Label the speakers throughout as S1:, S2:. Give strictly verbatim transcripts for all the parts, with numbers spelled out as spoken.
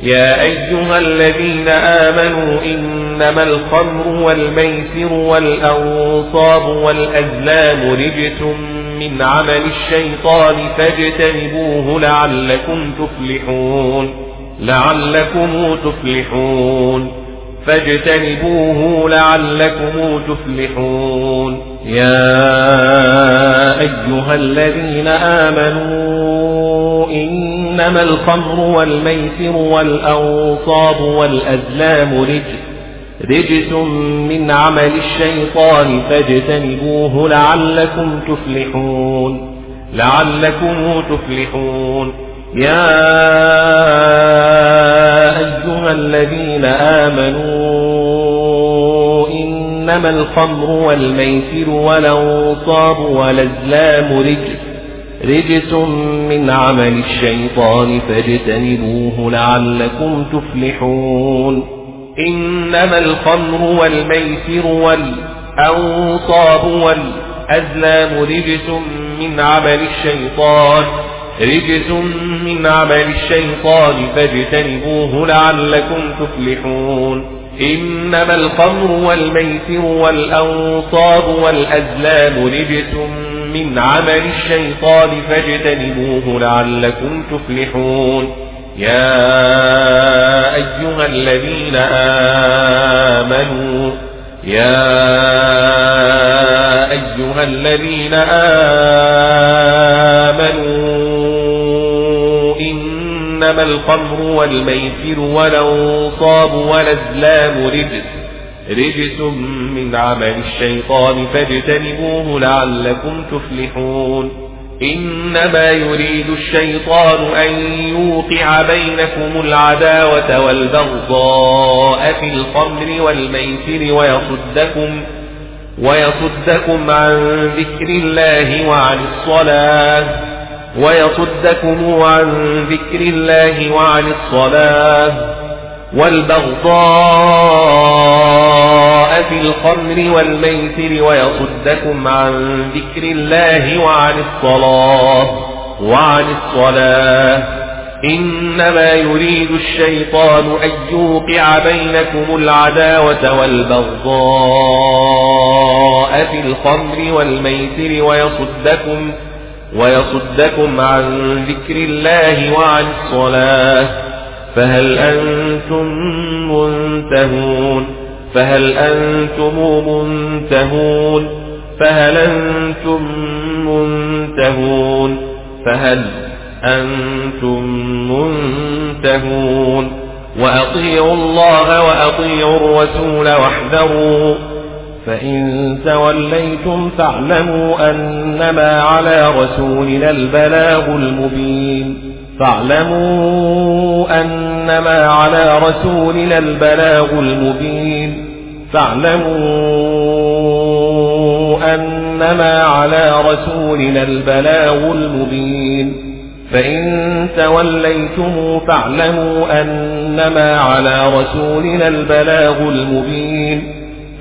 S1: يا أيها الذين آمنوا إنما الخمر والميسر والأنصاب والأزلام رجس من عمل الشيطان فاجتنبوه لعلكم تفلحون لعلكم تفلحون فاجتنبوه لعلكم تفلحون. يا أيها الذين آمنوا إنما الخمر والميسر والأنصاب والأزلام رجس رجس من عمل الشيطان فاجتنبوه لعلكم تفلحون لعلكم تفلحون. يا أيها الذين آمنوا إنما الخمر والميسر والأنصاب والأزلام رجس رجس من عمل الشيطان فاجتنبوه لعلكم تفلحون. إنما الخمر والميسر والأنصاب والأزلام رجس من عمل الشيطان رجس من عمل الشيطان فاجتنبوه لعلكم تفلحون. إنما الخمر والميسر والأنصاب والأزلام رجس من عمل الشيطان فاجتنبوه لعلكم تفلحون. يا أيها الذين آمنوا يا أيها الذين آمنوا إنما الخمر والميسر والأنصاب والأزلام رجس رجس من عمل الشيطان فاجتنبوه لعلكم تفلحون. إنما يريد الشيطان أن يوقع بينكم العداوة والبغضاء في الخمر والميسر ويصدكم ويصدكم عن ذكر الله وعن الصلاة ويصدكم عن ذكر الله وعن الصلاة والبغضاء في الخمر والميسر ويصدكم عن ذكر الله وعن الصلاة وعن الصلاة. إنما يريد الشيطان أن يوقع بينكم العداوة والبغضاء في الخمر والميسر ويصدكم ويصدكم عن ذكر الله وعن الصلاة فهل أنتم منتهون فهل أنتم منتهون فهل أنتم منتهون فهل أنتم منتهون. وأطيعوا الله وأطيعوا الرسول واحذروا فإن توليتم فاعلموا أنما على رسولنا البلاغ المبين فاعلموا أنما على رسولنا البلاغ المبين فاعلموا أنما على رسولنا البلاغ المبين. فإن توليتم فاعلموا أنما على رسولنا البلاغ المبين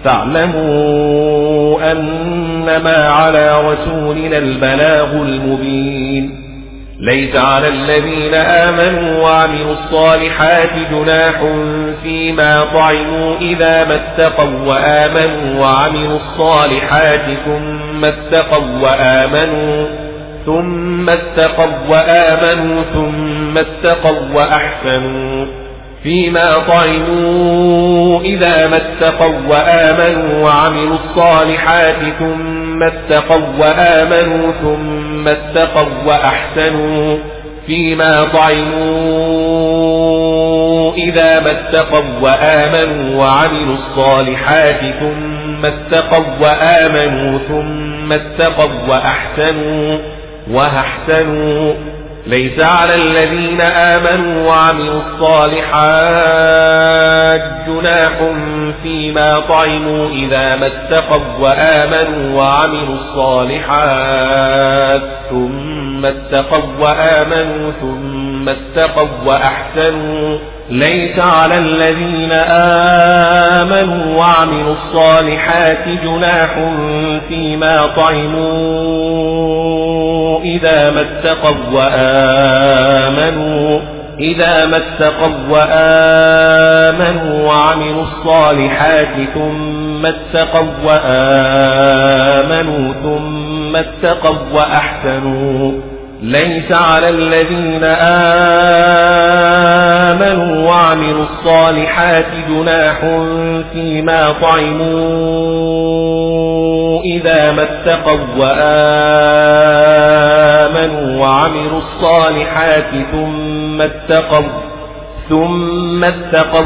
S1: فاعلموا أنما على رسولنا البلاغ المبين. ليس على الذين آمنوا وعملوا الصالحات جناح فيما طعموا إذا ما اتقوا وآمنوا وعملوا الصالحات ثم اتقوا وآمنوا ثم اتقوا وآمنوا ثم اتقوا وأحسنوا فيما طعموا إذا ما اتقوا وآمنوا وعملوا الصالحات ثم اتقوا وآمنوا ثم اتقوا وأحسنوا فيما طعموا إذا ما اتقوا وآمنوا وعملوا الصالحات ثم اتقوا وآمنوا ثم اتقوا وأحسنوا وأحسنوا. ليس على الذين آمنوا وعملوا الصالحات جناح فيما طعموا إذا ما اتقوا وآمنوا وعملوا الصالحات ثم اتقوا وآمنوا ثم اتقوا وأحسنوا. ليس على الذين آمنوا وعملوا الصالحات جناح فيما طعموا إذا ما اتقوا وآمنوا إذا ما اتقوا وآمنوا وعملوا الصالحات ثم اتقوا وآمنوا ثم اتقوا وأحسنوا ليس على الذين آمنوا وعملوا الصالحات جناح فيما طعموا إذا ما اتقوا وآمنوا وعملوا الصالحات ثم اتقوا ثم اتقوا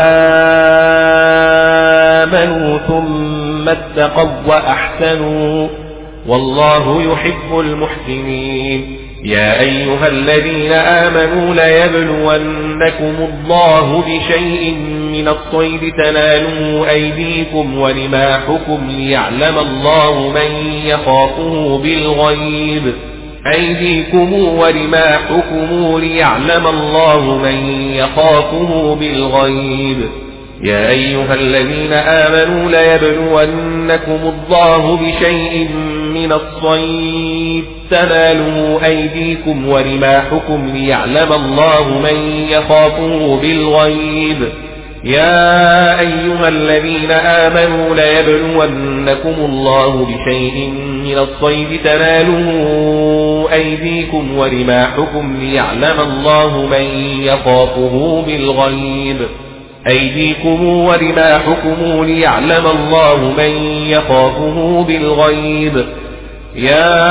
S1: وآمنوا ثم اتقوا وأحسنوا والله يحب المحسنين. يا أيها الذين آمنوا ليبلونكم الله بشيء من الصيد تناله أيديكم ورماحكم ليعلم الله من يخافه بالغيب أيديكم ورماحكم ليعلم الله من يخافه بالغيب. يا أيها الذين آمنوا ليبلونكم الله بشيء من الصيد تناله أيديكم ورماحكم ليعلم الله من يخافه بالغيب. يا أيها الذين آمنوا ليبلونكم الله بشيء من الصيد تناله أيديكم ورماحكم ليعلم الله من يخافه بالغيب أيديكم ورماحكم ليعلم الله من يخافه بالغيب. يا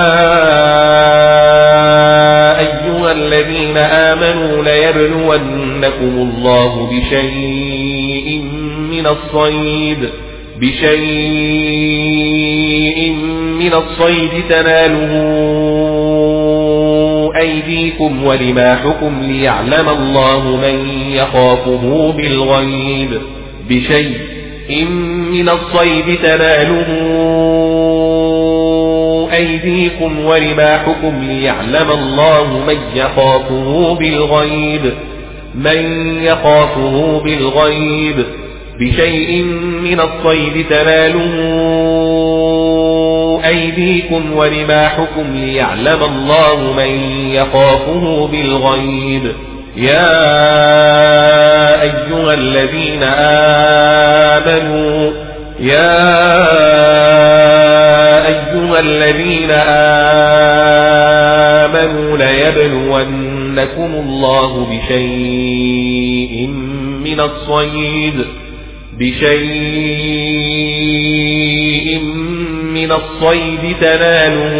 S1: أيها الذين آمنوا ليبلونكم الله بشيء من الصيد بشيء من الصيد تناله أيديكم ورماحكم ليعلم الله من يخافه بالغيب بشيء من الصيد تناله أيديكم ورماحكم ليعلم الله من يخافه بالغيب من يخافه بالغيب بشيء من الصيد تناله أيديكم ورماحكم ليعلم الله من يخافه بالغيب. يا أيها الذين آمنوا يا أيها الذين آمنوا ليبلونكم الله بشيء من الصيد بشيء من الصيد تناله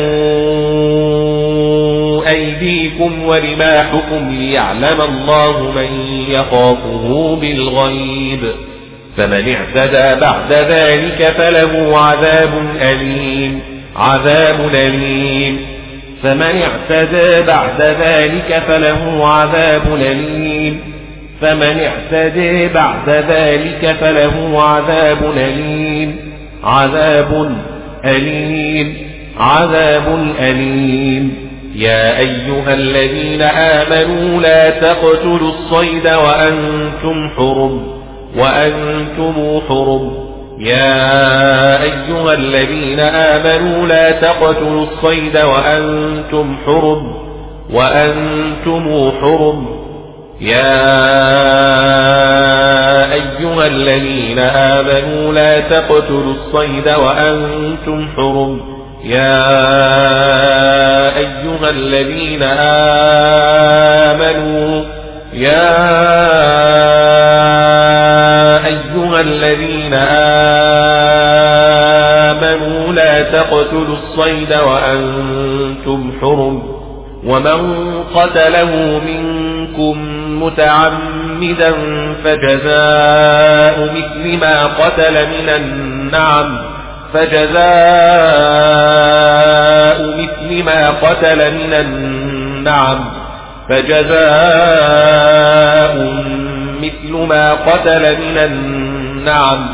S1: أيديكم ورماحكم ليعلم الله من يخافه بالغيب. فمن اعتدى بعد ذلك فله عذاب أليم عذاب أليم فمن اعتدى بعد ذلك فله عذاب أليم فمن اعتدى بعد ذلك فله عذاب أليم عذاب أليم عذاب أليم. يا أيها الذين آمنوا لا تقتلوا الصيد وأنتم حرم وأنتم حرم يا أيها الذين آمنوا لا تقتلوا الصيد وأنتم حرم وأنتم حرم يا أيها الذين آمنوا لا تقتلوا الصيد وأنتم حرم يا أيها الذين آمنوا يا أيها الذين آمنوا لا تقتلوا الصيد وأنتم حرم ومن قتله منكم متعمدا فجزاء مثل ما قتل من النعم فجزاء مثل ما قتل من النعم فجزاء مثل ما قتل من النعم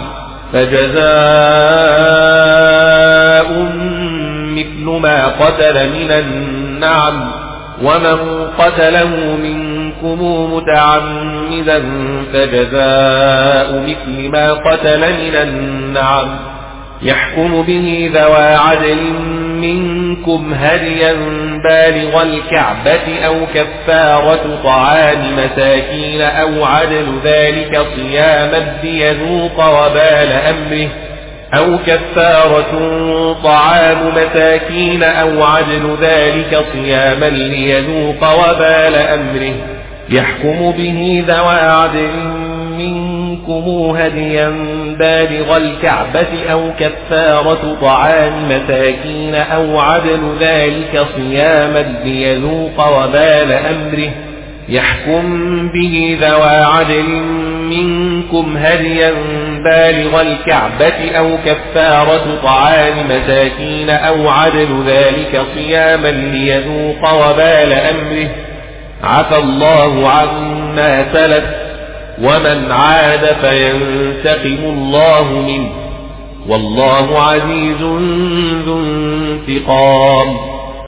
S1: فجزاء مثل ما قتل من النعم ومن قتله منكم متعمدا فجزاء مثل ما قتل من النعم يحكم به ذوى عدل منكم هديا بالغ الكعبة أو كفارة طعام مساكين أو عدل ذلك صياما ليذوق وبال أمره أو كفارة طعام مساكين أو عدل ذلك صياما ليذوق وبال أمره يحكم به ذوى عدل منكم هديا بالغ الكعبة أو كفارة طعام مساكين أو عدل ذلك صياما ليذوق وبال أمره يحكم به ذوى عدل منكم هديا بالغ الكعبة أو كفارة طعام مساكين أو عدل ذلك صياما ليذوق وبال أمره عفى الله عما سلف ومن عاد فينتقم الله منه والله عزيز ذو انتقام.